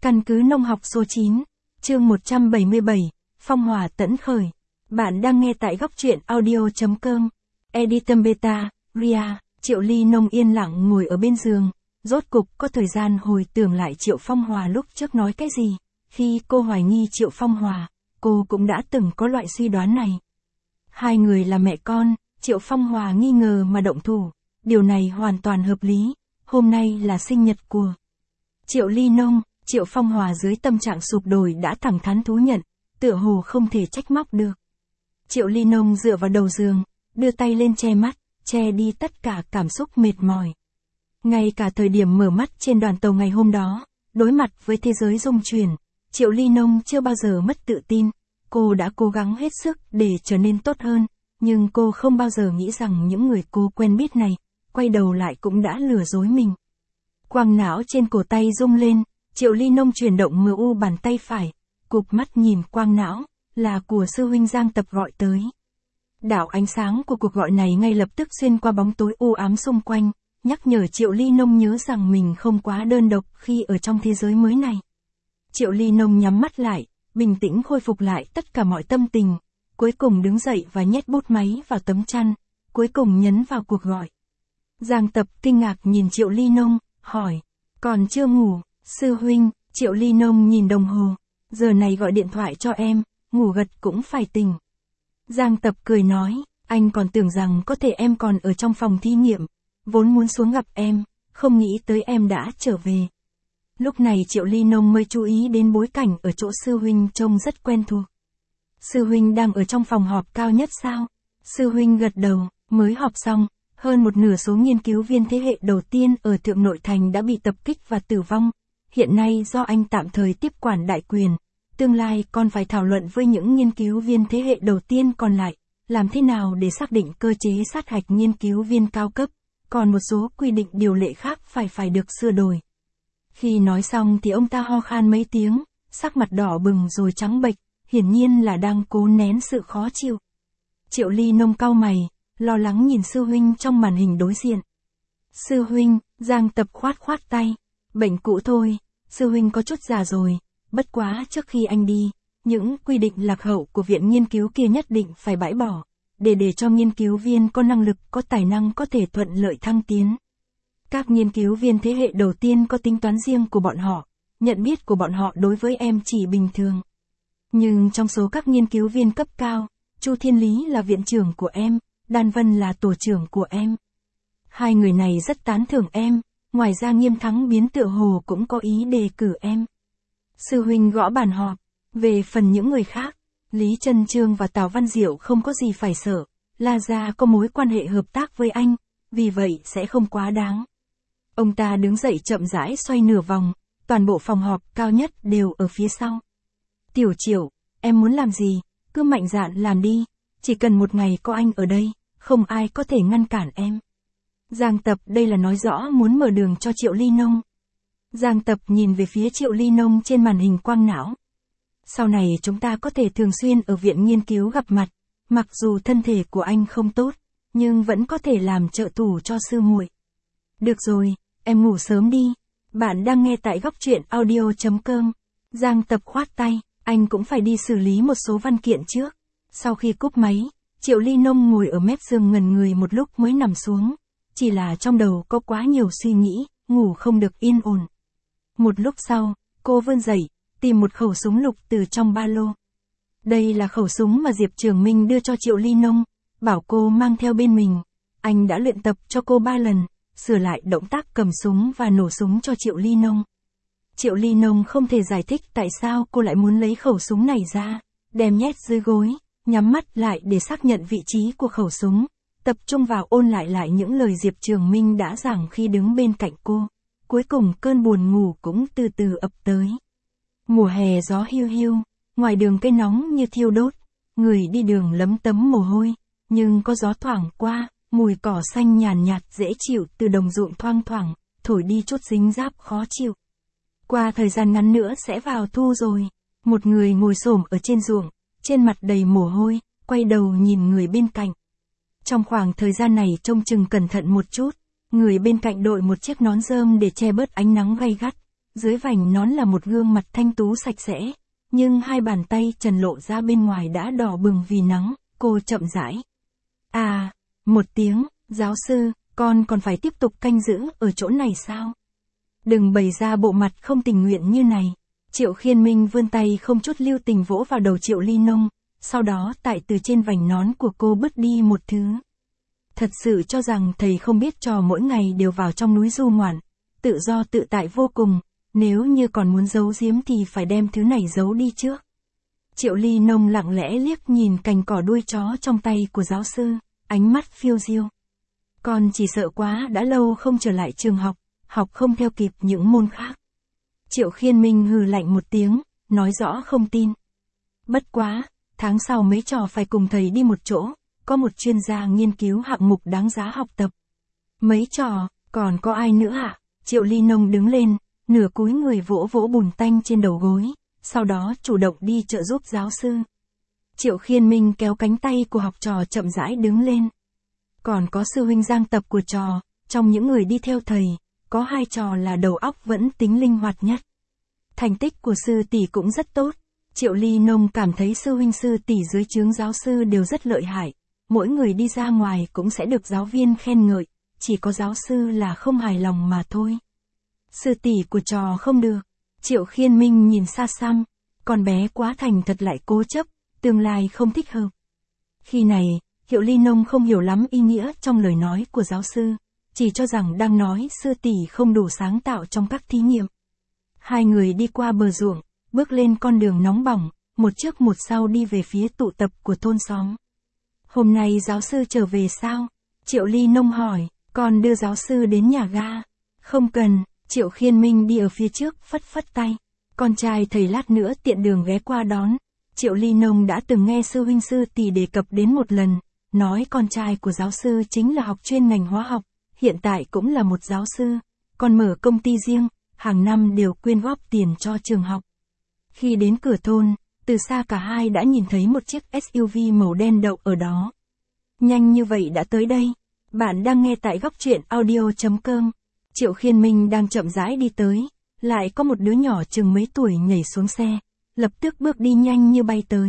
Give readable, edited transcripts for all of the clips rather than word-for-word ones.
Căn cứ nông học số 9, chương 177, phong hỏa tẫn khởi. Bạn đang nghe tại góc truyện audio.com. Editor Beta, Ria, Triệu Ly Nông yên lặng ngồi ở bên giường, rốt cục có thời gian hồi tưởng lại Triệu Phong Hòa lúc trước nói cái gì. Khi cô hoài nghi Triệu Phong Hòa, cô cũng đã từng có loại suy đoán này. Hai người là mẹ con, Triệu Phong Hòa nghi ngờ mà động thủ, điều này hoàn toàn hợp lý. Hôm nay là sinh nhật của Triệu Ly Nông. Triệu Phong Hòa dưới tâm trạng sụp đổ đã thẳng thắn thú nhận, tựa hồ không thể trách móc được. Triệu Ly Nông dựa vào đầu giường, đưa tay lên che mắt, che đi tất cả cảm xúc mệt mỏi. Ngay cả thời điểm mở mắt trên đoàn tàu ngày hôm đó, đối mặt với thế giới rung chuyển, Triệu Ly Nông chưa bao giờ mất tự tin. Cô đã cố gắng hết sức để trở nên tốt hơn, nhưng cô không bao giờ nghĩ rằng những người cô quen biết này, quay đầu lại cũng đã lừa dối mình. Quang não trên cổ tay rung lên, Triệu Ly Nông chuyển động mu bàn tay phải, cụp mắt nhìn quang não, là của sư huynh Giang Tập gọi tới. Đạo ánh sáng của cuộc gọi này ngay lập tức xuyên qua bóng tối u ám xung quanh, nhắc nhở Triệu Ly Nông nhớ rằng mình không quá đơn độc khi ở trong thế giới mới này. Triệu Ly Nông nhắm mắt lại, bình tĩnh khôi phục lại tất cả mọi tâm tình, cuối cùng đứng dậy và nhét bút máy vào tấm chăn, cuối cùng nhấn vào cuộc gọi. Giang Tập kinh ngạc nhìn Triệu Ly Nông, hỏi, còn chưa ngủ? Sư huynh, Triệu Ly Nông nhìn đồng hồ, giờ này gọi điện thoại cho em, ngủ gật cũng phải tỉnh. Giang Tập cười nói, anh còn tưởng rằng có thể em còn ở trong phòng thí nghiệm, vốn muốn xuống gặp em, không nghĩ tới em đã trở về. Lúc này Triệu Ly Nông mới chú ý đến bối cảnh ở chỗ sư huynh trông rất quen thuộc. Sư huynh đang ở trong phòng họp cao nhất sao? Sư huynh gật đầu, mới họp xong, hơn một nửa số nghiên cứu viên thế hệ đầu tiên ở Thượng Nội Thành đã bị tập kích và tử vong. Hiện nay do anh tạm thời tiếp quản đại quyền, tương lai còn phải thảo luận với những nghiên cứu viên thế hệ đầu tiên còn lại, làm thế nào để xác định cơ chế sát hạch nghiên cứu viên cao cấp, còn một số quy định điều lệ khác phải được sửa đổi. Khi nói xong thì ông ta ho khan mấy tiếng, sắc mặt đỏ bừng rồi trắng bệch, hiển nhiên là đang cố nén sự khó chịu. Triệu Ly Nông cau mày, lo lắng nhìn sư huynh trong màn hình đối diện. Sư huynh, Giang Tập khoát tay, bệnh cũ thôi, sư huynh có chút già rồi, bất quá trước khi anh đi, những quy định lạc hậu của viện nghiên cứu kia nhất định phải bãi bỏ, để cho nghiên cứu viên có năng lực có tài năng có thể thuận lợi thăng tiến. Các nghiên cứu viên thế hệ đầu tiên có tính toán riêng của bọn họ, nhận biết của bọn họ đối với em chỉ bình thường. Nhưng trong số các nghiên cứu viên cấp cao, Chu Thiên Lý là viện trưởng của em, Đan Vân là tổ trưởng của em. Hai người này rất tán thưởng em, ngoài ra Nghiêm Thắng Biến tựa hồ cũng có ý đề cử em. Sư huynh gõ bàn họp, về phần những người khác, Lý Trân Trương và Tào Văn Diệu không có gì phải sợ, La Gia có mối quan hệ hợp tác với anh, vì vậy sẽ không quá đáng. Ông ta đứng dậy chậm rãi xoay nửa vòng, toàn bộ phòng họp cao nhất đều ở phía sau. Tiểu Triệu, em muốn làm gì, cứ mạnh dạn làm đi, chỉ cần một ngày có anh ở đây, không ai có thể ngăn cản em. Giang Tập đây là nói rõ muốn mở đường cho Triệu Ly Nông. Giang Tập nhìn về phía Triệu Ly Nông trên màn hình quang não. Sau này chúng ta có thể thường xuyên ở viện nghiên cứu gặp mặt, mặc dù thân thể của anh không tốt, nhưng vẫn có thể làm trợ thủ cho sư muội. Được rồi, em ngủ sớm đi. Bạn đang nghe tại góc truyện audio.com. Giang Tập khoát tay, anh cũng phải đi xử lý một số văn kiện trước. Sau khi cúp máy, Triệu Ly Nông ngồi ở mép giường ngẩn người một lúc mới nằm xuống. Chỉ là trong đầu có quá nhiều suy nghĩ, ngủ không được yên ổn. Một lúc sau, cô vươn dậy, tìm một khẩu súng lục từ trong ba lô. Đây là khẩu súng mà Diệp Trường Minh đưa cho Triệu Ly Nông, bảo cô mang theo bên mình. Anh đã luyện tập cho cô 3 lần, sửa lại động tác cầm súng và nổ súng cho Triệu Ly Nông. Triệu Ly Nông không thể giải thích tại sao cô lại muốn lấy khẩu súng này ra, đem nhét dưới gối, nhắm mắt lại để xác nhận vị trí của khẩu súng, tập trung vào ôn lại những lời Diệp Trường Minh đã giảng khi đứng bên cạnh cô. Cuối cùng cơn buồn ngủ cũng từ từ ập tới. Mùa hè gió hiu hiu, ngoài đường cây nóng như thiêu đốt, người đi đường lấm tấm mồ hôi, nhưng có gió thoảng qua, mùi cỏ xanh nhàn nhạt dễ chịu từ đồng ruộng thoang thoảng, thổi đi chút dính ráp khó chịu. Qua thời gian ngắn nữa sẽ vào thu rồi. Một người ngồi xổm ở trên ruộng, trên mặt đầy mồ hôi, quay đầu nhìn người bên cạnh. Trong khoảng thời gian này trông chừng cẩn thận một chút, người bên cạnh đội một chiếc nón rơm để che bớt ánh nắng gay gắt, dưới vành nón là một gương mặt thanh tú sạch sẽ, nhưng hai bàn tay trần lộ ra bên ngoài đã đỏ bừng vì nắng, cô chậm rãi. À, một tiếng, giáo sư, con còn phải tiếp tục canh giữ ở chỗ này sao? Đừng bày ra bộ mặt không tình nguyện như này. Triệu Khiên Minh vươn tay không chút lưu tình vỗ vào đầu Triệu Ly Nông, sau đó tại từ trên vành nón của cô bứt đi một thứ. Thật sự cho rằng thầy không biết trò mỗi ngày đều vào trong núi du ngoạn, tự do tự tại vô cùng, nếu như còn muốn giấu giếm thì phải đem thứ này giấu đi trước. Triệu Ly Nông lặng lẽ liếc nhìn cành cỏ đuôi chó trong tay của giáo sư, ánh mắt phiêu diêu. Con chỉ sợ quá đã lâu không trở lại trường học, học không theo kịp những môn khác. Triệu Khiên Minh hừ lạnh một tiếng, nói rõ không tin. Bất quá, tháng sau mấy trò phải cùng thầy đi một chỗ, có một chuyên gia nghiên cứu hạng mục đáng giá học tập. Mấy trò, còn có ai nữa ạ? Triệu Ly Nông đứng lên, nửa cúi người vỗ vỗ bùn tanh trên đầu gối, sau đó chủ động đi trợ giúp giáo sư. Triệu Khiên Minh kéo cánh tay của học trò chậm rãi đứng lên. Còn có sư huynh Giang Tập của trò, trong những người đi theo thầy, có hai trò là đầu óc vẫn tính linh hoạt nhất. Thành tích của sư tỷ cũng rất tốt. Triệu Ly Nông cảm thấy sư huynh sư tỷ dưới trướng giáo sư đều rất lợi hại. Mỗi người đi ra ngoài cũng sẽ được giáo viên khen ngợi, chỉ có giáo sư là không hài lòng mà thôi. Sư tỷ của trò không được. Triệu Khiên Minh nhìn xa xăm, con bé quá thành thật lại cố chấp, tương lai không thích hợp. Khi này, Triệu Ly Nông không hiểu lắm ý nghĩa trong lời nói của giáo sư, chỉ cho rằng đang nói sư tỷ không đủ sáng tạo trong các thí nghiệm. Hai người đi qua bờ ruộng, bước lên con đường nóng bỏng, một trước một sau đi về phía tụ tập của thôn xóm. Hôm nay giáo sư trở về sao? Triệu Ly Nông hỏi, con đưa giáo sư đến nhà ga. Không cần, Triệu Khiên Minh đi ở phía trước phất phất tay. Con trai thầy lát nữa tiện đường ghé qua đón. Triệu Ly Nông đã từng nghe sư huynh sư tỷ đề cập đến một lần, nói con trai của giáo sư chính là học chuyên ngành hóa học, hiện tại cũng là một giáo sư, còn mở công ty riêng, hàng năm đều quyên góp tiền cho trường học. Khi đến cửa thôn, từ xa cả hai đã nhìn thấy một chiếc SUV màu đen đậu ở đó. Nhanh như vậy đã tới đây. Bạn đang nghe tại góc truyện audio.com. Triệu Khiên Minh đang chậm rãi đi tới, lại có một đứa nhỏ chừng mấy tuổi nhảy xuống xe, lập tức bước đi nhanh như bay tới.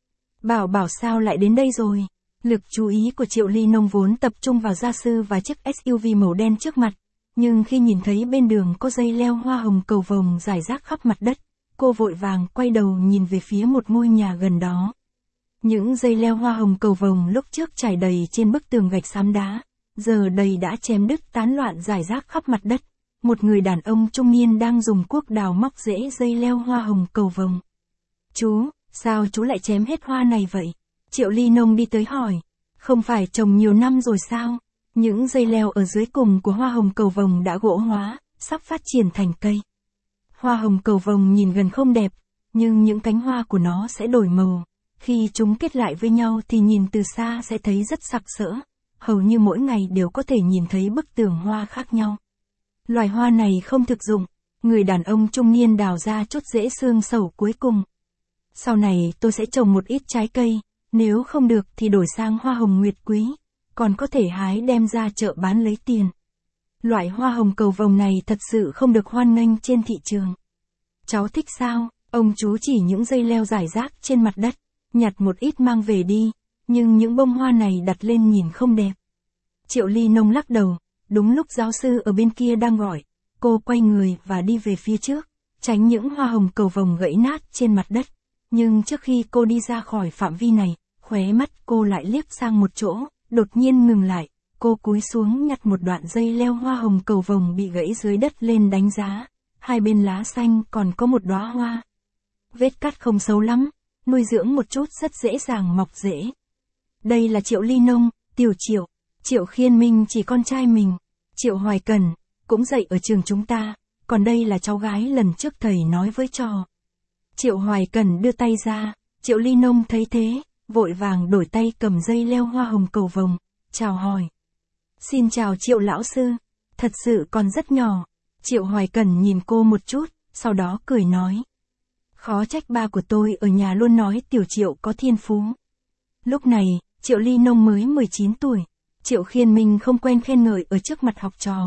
Bảo sao lại đến đây rồi? Lực chú ý của Triệu Ly Nông vốn tập trung vào gia sư và chiếc SUV màu đen trước mặt, nhưng khi nhìn thấy bên đường có dây leo hoa hồng cầu vồng rải rác khắp mặt đất, cô vội vàng quay đầu nhìn về phía một ngôi nhà gần đó. Những dây leo hoa hồng cầu vồng lúc trước trải đầy trên bức tường gạch xám đá, giờ đây đã chém đứt tán loạn rải rác khắp mặt đất. Một người đàn ông trung niên đang dùng cuốc đào móc rễ dây leo hoa hồng cầu vồng. Chú, sao chú lại chém hết hoa này vậy? Triệu Ly Nông đi tới hỏi. Không phải trồng nhiều năm rồi sao? Những dây leo ở dưới cùng của hoa hồng cầu vồng đã gỗ hóa, sắp phát triển thành cây. Hoa hồng cầu vồng nhìn gần không đẹp, nhưng những cánh hoa của nó sẽ đổi màu. Khi chúng kết lại với nhau thì nhìn từ xa sẽ thấy rất sặc sỡ. Hầu như mỗi ngày đều có thể nhìn thấy bức tường hoa khác nhau. Loài hoa này không thực dụng. Người đàn ông trung niên đào ra chút rễ xương sầu cuối cùng. Sau này tôi sẽ trồng một ít trái cây, nếu không được thì đổi sang hoa hồng nguyệt quý, còn có thể hái đem ra chợ bán lấy tiền. Loại hoa hồng cầu vồng này thật sự không được hoan nghênh trên thị trường. Cháu thích sao? Ông chú chỉ những dây leo rải rác trên mặt đất, nhặt một ít mang về đi, nhưng những bông hoa này đặt lên nhìn không đẹp. Triệu Ly Nông lắc đầu, đúng lúc giáo sư ở bên kia đang gọi, cô quay người và đi về phía trước, tránh những hoa hồng cầu vồng gãy nát trên mặt đất. Nhưng trước khi cô đi ra khỏi phạm vi này, khóe mắt cô lại liếc sang một chỗ, đột nhiên ngừng lại, cô cúi xuống nhặt một đoạn dây leo hoa hồng cầu vồng bị gãy dưới đất lên đánh giá, hai bên lá xanh còn có một đóa hoa. Vết cắt không xấu lắm, nuôi dưỡng một chút rất dễ dàng mọc rễ. Đây là Triệu Ly Nông, Tiểu Triệu, Triệu Khiên Minh chỉ con trai mình, Triệu Hoài Cần, cũng dạy ở trường chúng ta, còn đây là cháu gái lần trước thầy nói với trò. Triệu Hoài Cần đưa tay ra, Triệu Ly Nông thấy thế, vội vàng đổi tay cầm dây leo hoa hồng cầu vồng, chào hỏi. Xin chào Triệu lão sư, thật sự còn rất nhỏ. Triệu Hoài Cần nhìn cô một chút, sau đó cười nói. Khó trách ba của tôi ở nhà luôn nói Tiểu Triệu có thiên phú. Lúc này, Triệu Ly Nông mới 19 tuổi, Triệu Khiên Minh không quen khen ngợi ở trước mặt học trò,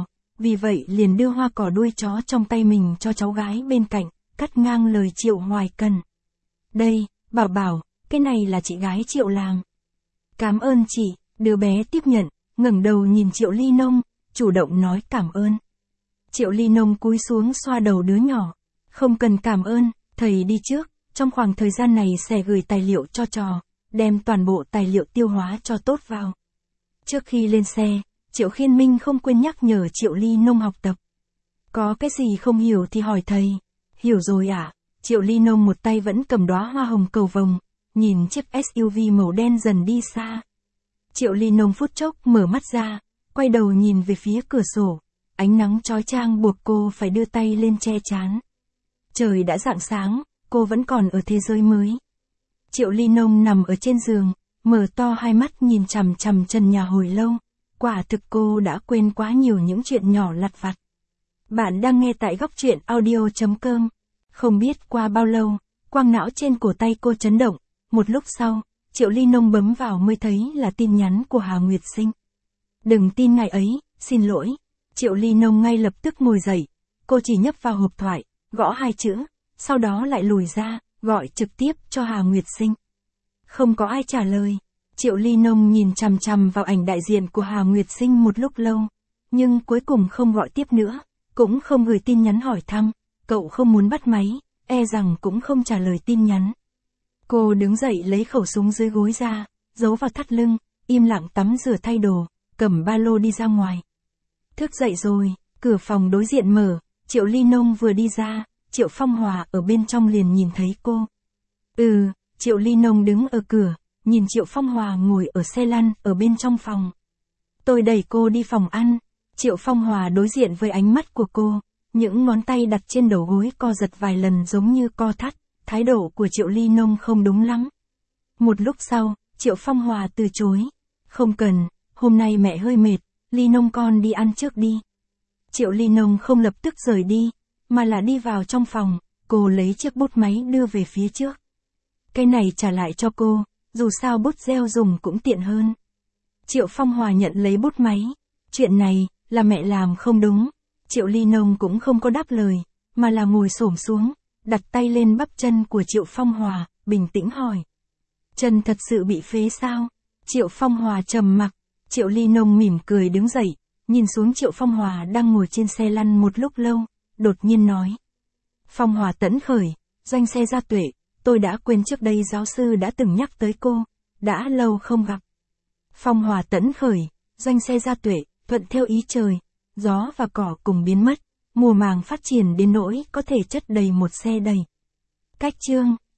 vì vậy liền đưa hoa cỏ đuôi chó trong tay mình cho cháu gái bên cạnh, cắt ngang lời Triệu Hoài Cần. Đây, Bảo Bảo, cái này là chị gái Triệu Làng. Cảm ơn chị, đứa bé tiếp nhận, ngẩng đầu nhìn Triệu Ly Nông, chủ động nói cảm ơn. Triệu Ly Nông cúi xuống xoa đầu đứa nhỏ. Không cần cảm ơn, thầy đi trước, trong khoảng thời gian này sẽ gửi tài liệu cho trò, đem toàn bộ tài liệu tiêu hóa cho tốt vào. Trước khi lên xe, Triệu Khiên Minh không quên nhắc nhở Triệu Ly Nông học tập. Có cái gì không hiểu thì hỏi thầy. Hiểu rồi ạ. Triệu Ly Nông một tay vẫn cầm đóa hoa hồng cầu vồng, nhìn chiếc SUV màu đen dần đi xa. Triệu Ly Nông phút chốc mở mắt ra, quay đầu nhìn về phía cửa sổ. Ánh nắng chói chang buộc cô phải đưa tay lên che trán. Trời đã rạng sáng, cô vẫn còn ở thế giới mới. Triệu Ly Nông nằm ở trên giường, mở to hai mắt nhìn chằm chằm trần nhà hồi lâu. Quả thực cô đã quên quá nhiều những chuyện nhỏ lặt vặt. Bạn đang nghe tại góc truyện audio.com. Không biết qua bao lâu, quang não trên cổ tay cô chấn động. Một lúc sau, Triệu Ly Nông bấm vào mới thấy là tin nhắn của Hà Nguyệt Sinh. Đừng tin ngày ấy, xin lỗi. Triệu Ly Nông ngay lập tức ngồi dậy. Cô chỉ nhấp vào hộp thoại, gõ 2 chữ, sau đó lại lùi ra, gọi trực tiếp cho Hà Nguyệt Sinh. Không có ai trả lời. Triệu Ly Nông nhìn chằm chằm vào ảnh đại diện của Hà Nguyệt Sinh một lúc lâu, nhưng cuối cùng không gọi tiếp nữa, cũng không gửi tin nhắn hỏi thăm, cậu không muốn bắt máy, e rằng cũng không trả lời tin nhắn. Cô đứng dậy lấy khẩu súng dưới gối ra, giấu vào thắt lưng, im lặng tắm rửa thay đồ, cầm ba lô đi ra ngoài. Thức dậy rồi, cửa phòng đối diện mở, Triệu Ly Nông vừa đi ra, Triệu Phong Hòa ở bên trong liền nhìn thấy cô. Triệu Ly Nông đứng ở cửa, nhìn Triệu Phong Hòa ngồi ở xe lăn ở bên trong phòng. Tôi đẩy cô đi phòng ăn. Triệu Phong Hòa đối diện với ánh mắt của cô, những ngón tay đặt trên đầu gối co giật vài lần giống như co thắt, thái độ của Triệu Ly Nông không đúng lắm. Một lúc sau, Triệu Phong Hòa từ chối. Không cần, hôm nay mẹ hơi mệt, Ly Nông con đi ăn trước đi. Triệu Ly Nông không lập tức rời đi, mà là đi vào trong phòng, cô lấy chiếc bút máy đưa về phía trước. Cái này trả lại cho cô, dù sao bút gel dùng cũng tiện hơn. Triệu Phong Hòa nhận lấy bút máy. Chuyện này, là mẹ làm không đúng. Triệu Ly Nông cũng không có đáp lời, mà là ngồi xổm xuống, đặt tay lên bắp chân của Triệu Phong Hòa, bình tĩnh hỏi. Chân thật sự bị phế sao? Triệu Phong Hòa trầm mặc. Triệu Ly Nông mỉm cười đứng dậy, nhìn xuống Triệu Phong Hòa đang ngồi trên xe lăn một lúc lâu, đột nhiên nói. Phong Hòa tẫn khởi, doanh xe Gia Tuệ, tôi đã quên trước đây giáo sư đã từng nhắc tới cô, đã lâu không gặp. Phong Hòa tẫn khởi, doanh xe Gia Tuệ, thuận theo ý trời, gió và cỏ cùng biến mất, mùa màng phát triển đến nỗi có thể chất đầy một xe đầy. Cách chương